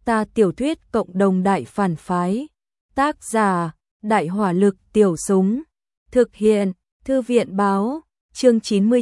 Ta tiểu thuyết cộng đồng đại phản phái. Tác giả, Đại hỏa lực tiểu súng. Thực hiện, Thư viện báo, chương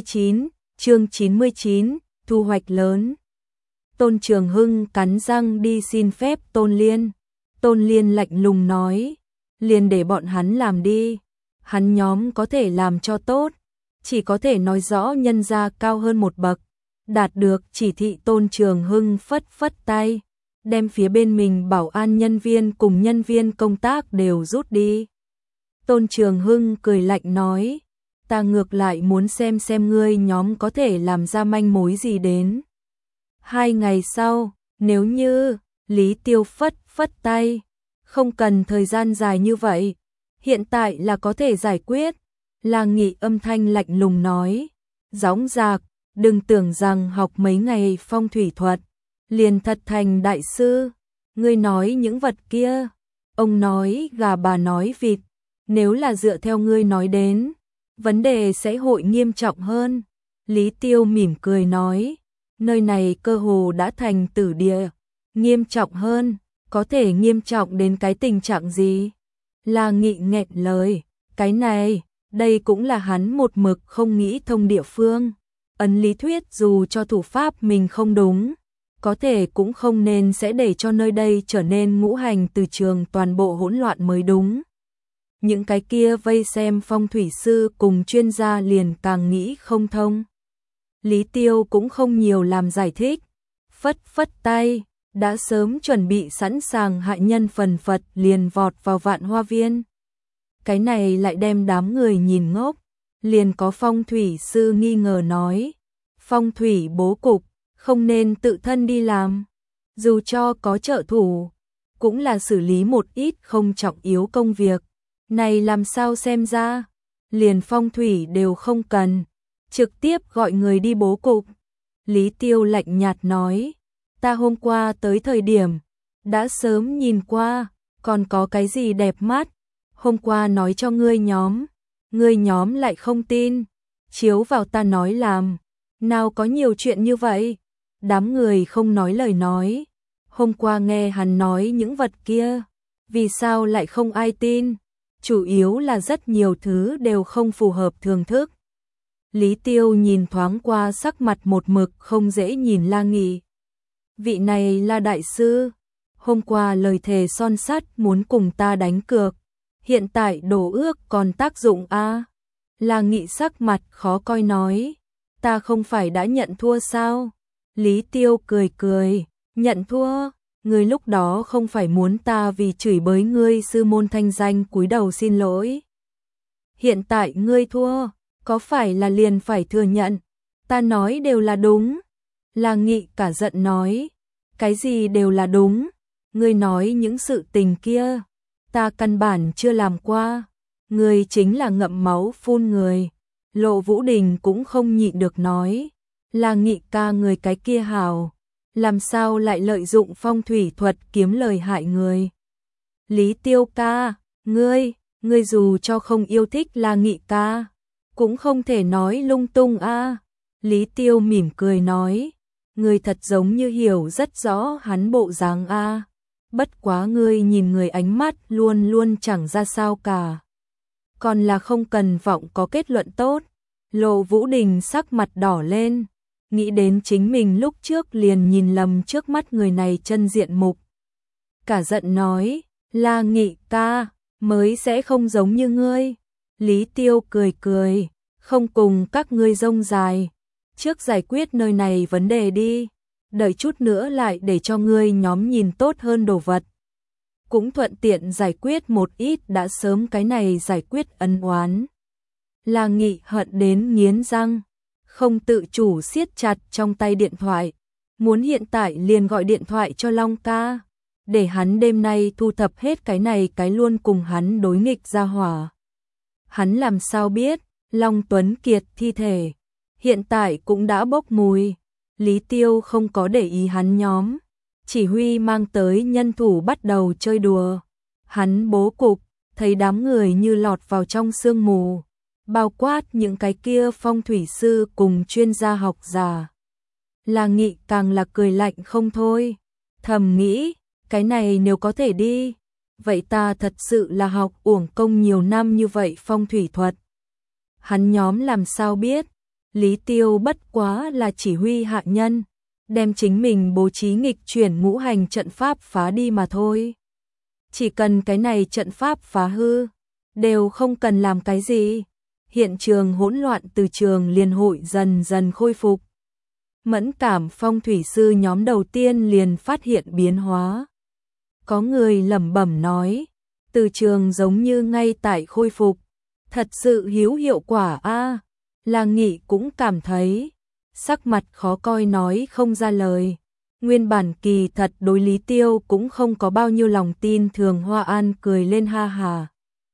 99, thu hoạch lớn. Tôn Trường Hưng cắn răng đi xin phép Tôn Liên. Tôn Liên lạnh lùng nói, liền để bọn hắn làm đi. Hắn nhóm có thể làm cho tốt, chỉ có thể nói rõ nhân gia cao hơn một bậc. Đạt được chỉ thị Tôn Trường Hưng phất phất tay, đem phía bên mình bảo an nhân viên cùng nhân viên công tác đều rút đi. Tôn Trường Hưng cười lạnh nói, ta ngược lại muốn xem ngươi nhóm có thể làm ra manh mối gì đến. 2 ngày sau, nếu như, Lý Tiêu phất phất tay, không cần thời gian dài như vậy, hiện tại là có thể giải quyết. La Nghị âm thanh lạnh lùng nói, dõng dạc, đừng tưởng rằng học mấy ngày phong thủy thuật, liền thật thành đại sư. Ngươi nói những vật kia, ông nói gà bà nói vịt, nếu là dựa theo ngươi nói đến, vấn đề sẽ hội nghiêm trọng hơn. Lý Tiêu mỉm cười nói, nơi này cơ hồ đã thành tử địa, nghiêm trọng hơn, có thể nghiêm trọng đến cái tình trạng gì? La Nghị nghẹn lời, cái này, đây cũng là hắn một mực không nghĩ thông địa phương. Ấn lý thuyết dù cho thủ pháp mình không đúng, có thể cũng không nên sẽ để cho nơi đây trở nên ngũ hành từ trường toàn bộ hỗn loạn mới đúng. Những cái kia vây xem phong thủy sư cùng chuyên gia liền càng nghĩ không thông. Lý Tiêu cũng không nhiều làm giải thích, phất phất tay, đã sớm chuẩn bị sẵn sàng hại nhân phần phật liền vọt vào Vạn Hoa Viên. Cái này lại đem đám người nhìn ngốc, liền có phong thủy sư nghi ngờ nói, phong thủy bố cục, không nên tự thân đi làm, dù cho có trợ thủ, cũng là xử lý một ít không trọng yếu công việc. Này làm sao xem ra, liền phong thủy đều không cần, trực tiếp gọi người đi bố cục. Lý Tiêu lạnh nhạt nói, ta hôm qua tới thời điểm, đã sớm nhìn qua, còn có cái gì đẹp mắt, hôm qua nói cho ngươi nhóm lại không tin, chiếu vào ta nói làm, nào có nhiều chuyện như vậy. Đám người không nói lời nói, hôm qua nghe hắn nói những vật kia, vì sao lại không ai tin, chủ yếu là rất nhiều thứ đều không phù hợp thường thức. Lý Tiêu nhìn thoáng qua sắc mặt một mực không dễ nhìn La Nghị. Vị này là đại sư, hôm qua lời thề son sắt muốn cùng ta đánh cược, hiện tại đổ ước còn tác dụng a? La Nghị sắc mặt khó coi nói, ta không phải đã nhận thua sao? Lý Tiêu cười cười, nhận thua, ngươi lúc đó không phải muốn ta vì chửi bới ngươi sư môn thanh danh cúi đầu xin lỗi. Hiện tại ngươi thua, có phải là liền phải thừa nhận, ta nói đều là đúng. La Nghị cả giận nói, cái gì đều là đúng, ngươi nói những sự tình kia, ta căn bản chưa làm qua, ngươi chính là ngậm máu phun người. Lộ Vũ Đình cũng không nhịn được nói, La Nghị ca người cái kia hào, làm sao lại lợi dụng phong thủy thuật kiếm lời hại người. Lý Tiêu ca, ngươi dù cho không yêu thích La Nghị ca, cũng không thể nói lung tung a. Lý Tiêu mỉm cười nói, ngươi thật giống như hiểu rất rõ hắn bộ dáng a. Bất quá ngươi nhìn người ánh mắt luôn luôn chẳng ra sao cả. Còn là không cần vọng có kết luận tốt. Lộ Vũ Đình sắc mặt đỏ lên, nghĩ đến chính mình lúc trước liền nhìn lầm trước mắt người này chân diện mục. Cả giận nói, La Nghị ca, mới sẽ không giống như ngươi. Lý Tiêu cười cười, không cùng các ngươi rông dài, trước giải quyết nơi này vấn đề đi, đợi chút nữa lại để cho ngươi nhóm nhìn tốt hơn đồ vật. Cũng thuận tiện giải quyết một ít đã sớm cái này giải quyết ân oán. La Nghị hận đến nghiến răng, không tự chủ siết chặt trong tay điện thoại, muốn hiện tại liền gọi điện thoại cho Long ca, để hắn đêm nay thu thập hết cái này cái luôn cùng hắn đối nghịch ra hỏa. Hắn làm sao biết, Long Tuấn Kiệt thi thể, hiện tại cũng đã bốc mùi. Lý Tiêu không có để ý hắn nhóm, chỉ huy mang tới nhân thủ bắt đầu chơi đùa. Hắn bố cục, thấy đám người như lọt vào trong sương mù, bao quát những cái kia phong thủy sư cùng chuyên gia học giả. La Nghị càng là cười lạnh không thôi, thầm nghĩ, cái này nếu có thể đi, vậy ta thật sự là học uổng công nhiều năm như vậy phong thủy thuật. Hắn nhóm làm sao biết, Lý Tiêu bất quá là chỉ huy hạ nhân, đem chính mình bố trí nghịch chuyển ngũ hành trận pháp phá đi mà thôi. Chỉ cần cái này trận pháp phá hư, đều không cần làm cái gì. Hiện trường hỗn loạn từ trường liên hội dần dần khôi phục. Mẫn cảm phong thủy sư nhóm đầu tiên liền phát hiện biến hóa. Có người lẩm bẩm nói, từ trường giống như ngay tại khôi phục, thật sự hữu hiệu quả a. La Nghị cũng cảm thấy, sắc mặt khó coi nói không ra lời. Nguyên bản kỳ thật đối Lý Tiêu cũng không có bao nhiêu lòng tin, Thường Hoa An cười lên ha hà.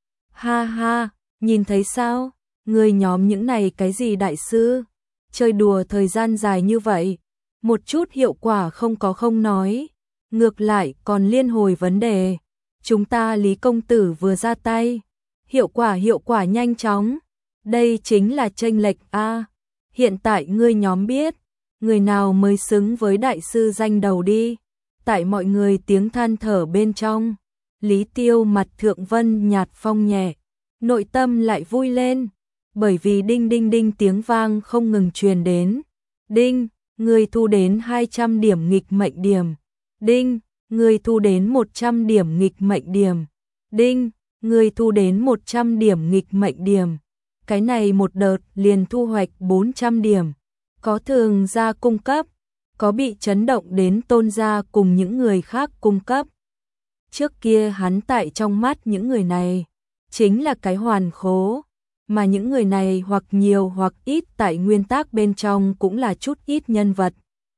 Ha ha, nhìn thấy sao, người nhóm những này cái gì đại sư, chơi đùa thời gian dài như vậy, một chút hiệu quả không có không nói, ngược lại còn liên hồi vấn đề. Chúng ta Lý công tử vừa ra tay, hiệu quả nhanh chóng, đây chính là chênh lệch a. Hiện tại ngươi nhóm biết, người nào mới xứng với đại sư danh đầu đi. Tại mọi người tiếng than thở bên trong, Lý Tiêu mặt thượng vân nhạt phong nhẹ, nội tâm lại vui lên, bởi vì đinh đinh đinh tiếng vang không ngừng truyền đến. Đinh, người thu đến 200 điểm nghịch mệnh điểm. Đinh, người thu đến 100 điểm nghịch mệnh điểm. Đinh, người thu đến 100 điểm nghịch mệnh điểm. Cái này một đợt liền thu hoạch 400 điểm. Có thường gia cung cấp, có bị chấn động đến Tôn gia cùng những người khác cung cấp. Trước kia hắn tại trong mắt những người này, chính là cái hoàn khố, mà những người này hoặc nhiều hoặc ít tại nguyên tắc bên trong cũng là chút ít nhân vật.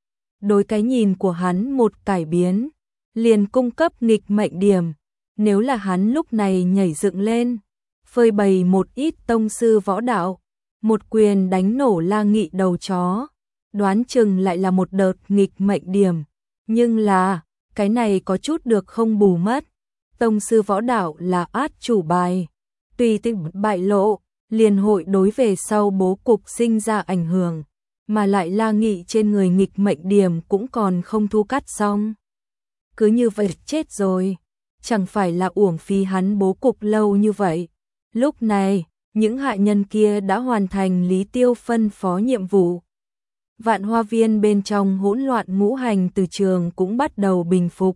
Đối cái nhìn của hắn một cải biến, liền cung cấp nghịch mệnh điểm, nếu là hắn lúc này nhảy dựng lên, phơi bày một ít tông sư võ đạo, một quyền đánh nổ La Nghị đầu chó, đoán chừng lại là một đợt nghịch mệnh điểm, nhưng là, cái này có chút được không bù mất. Tông sư võ đạo là át chủ bài, tùy tình bại lộ, liền hội đối về sau bố cục sinh ra ảnh hưởng, mà lại La Nghị trên người nghịch mệnh điểm cũng còn không thu cắt xong. Cứ như vậy chết rồi, chẳng phải là uổng phí hắn bố cục lâu như vậy. Lúc này, những hạ nhân kia đã hoàn thành Lý Tiêu phân phó nhiệm vụ. Vạn Hoa Viên bên trong hỗn loạn ngũ hành từ trường cũng bắt đầu bình phục.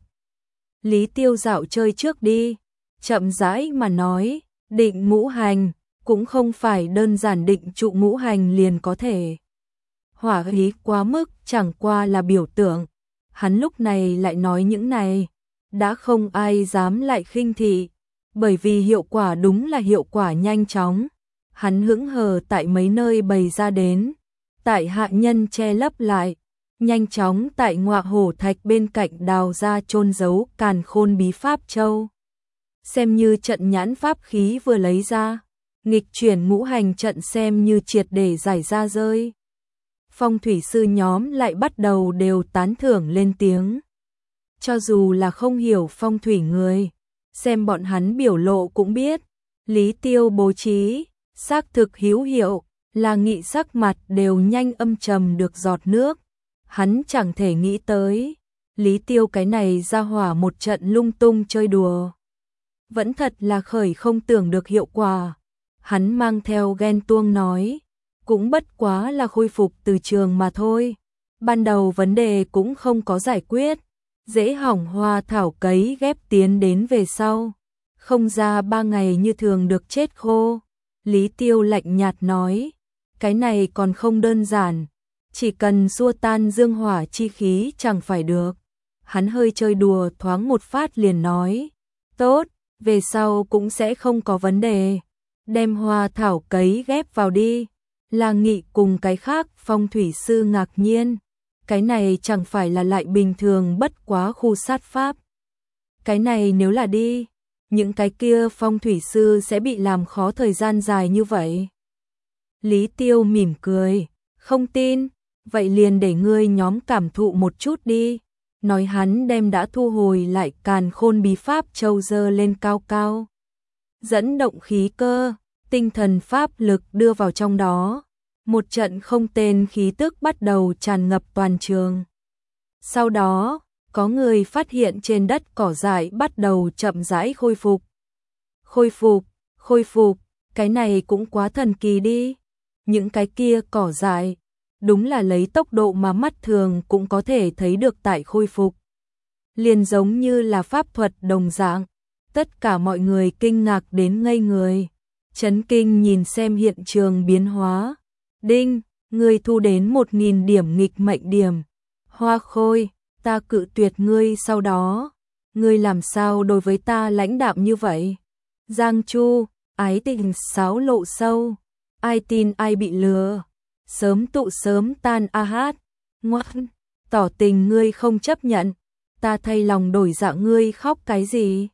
Lý Tiêu dạo chơi trước đi, chậm rãi mà nói, định ngũ hành, cũng không phải đơn giản định trụ ngũ hành liền có thể. Hỏa khí quá mức chẳng qua là biểu tượng, hắn lúc này lại nói những này, đã không ai dám lại khinh thị, bởi vì hiệu quả đúng là hiệu quả nhanh chóng. Hắn hững hờ tại mấy nơi bày ra đến, tại hạ nhân che lấp lại, nhanh chóng tại ngọa hổ thạch bên cạnh đào ra chôn giấu càn khôn bí pháp châu. Xem như trận nhãn pháp khí vừa lấy ra, nghịch chuyển ngũ hành trận xem như triệt để giải ra rơi. Phong thủy sư nhóm lại bắt đầu đều tán thưởng lên tiếng. Cho dù là không hiểu phong thủy người, xem bọn hắn biểu lộ cũng biết, Lý Tiêu bố trí, xác thực hữu hiệu, La Nghị sắc mặt đều nhanh âm trầm được giọt nước. Hắn chẳng thể nghĩ tới, Lý Tiêu cái này ra hỏa một trận lung tung chơi đùa. Vẫn thật là khởi không tưởng được hiệu quả. Hắn mang theo ghen tuông nói, cũng bất quá là khôi phục từ trường mà thôi. Ban đầu vấn đề cũng không có giải quyết, dễ hỏng hoa thảo cấy ghép tiến đến về sau. Không ra 3 ngày như thường được chết khô. Lý Tiêu lạnh nhạt nói, cái này còn không đơn giản, chỉ cần xua tan dương hỏa chi khí chẳng phải được. Hắn hơi chơi đùa thoáng một phát liền nói, tốt, về sau cũng sẽ không có vấn đề, đem hoa thảo cấy ghép vào đi. La Nghị cùng cái khác phong thủy sư ngạc nhiên, cái này chẳng phải là lại bình thường bất quá khu sát pháp. Cái này nếu là đi, những cái kia phong thủy sư sẽ bị làm khó thời gian dài như vậy. Lý Tiêu mỉm cười, không tin, vậy liền để ngươi nhóm cảm thụ một chút đi. Nói hắn đem đã thu hồi lại càn khôn bí pháp châu dơ lên cao cao. Dẫn động khí cơ, tinh thần pháp lực đưa vào trong đó. Một trận không tên khí tức bắt đầu tràn ngập toàn trường. Sau đó, có người phát hiện trên đất cỏ dại bắt đầu chậm rãi khôi phục. Khôi phục, cái này cũng quá thần kỳ đi. Những cái kia cỏ dại, đúng là lấy tốc độ mà mắt thường cũng có thể thấy được tại khôi phục. Liền giống như là pháp thuật đồng dạng, tất cả mọi người kinh ngạc đến ngây người, chấn kinh nhìn xem hiện trường biến hóa. Đinh, ngươi thu đến 1000 điểm nghịch mệnh điểm. Hoa Khôi, ta cự tuyệt ngươi sau đó. Ngươi làm sao đối với ta lãnh đạm như vậy? Giang Chu, ái tình xáo lộ sâu. Ai tin ai bị lừa. Sớm tụ sớm tan a hát. Ngoan, tỏ tình ngươi không chấp nhận. Ta thay lòng đổi dạ ngươi khóc cái gì?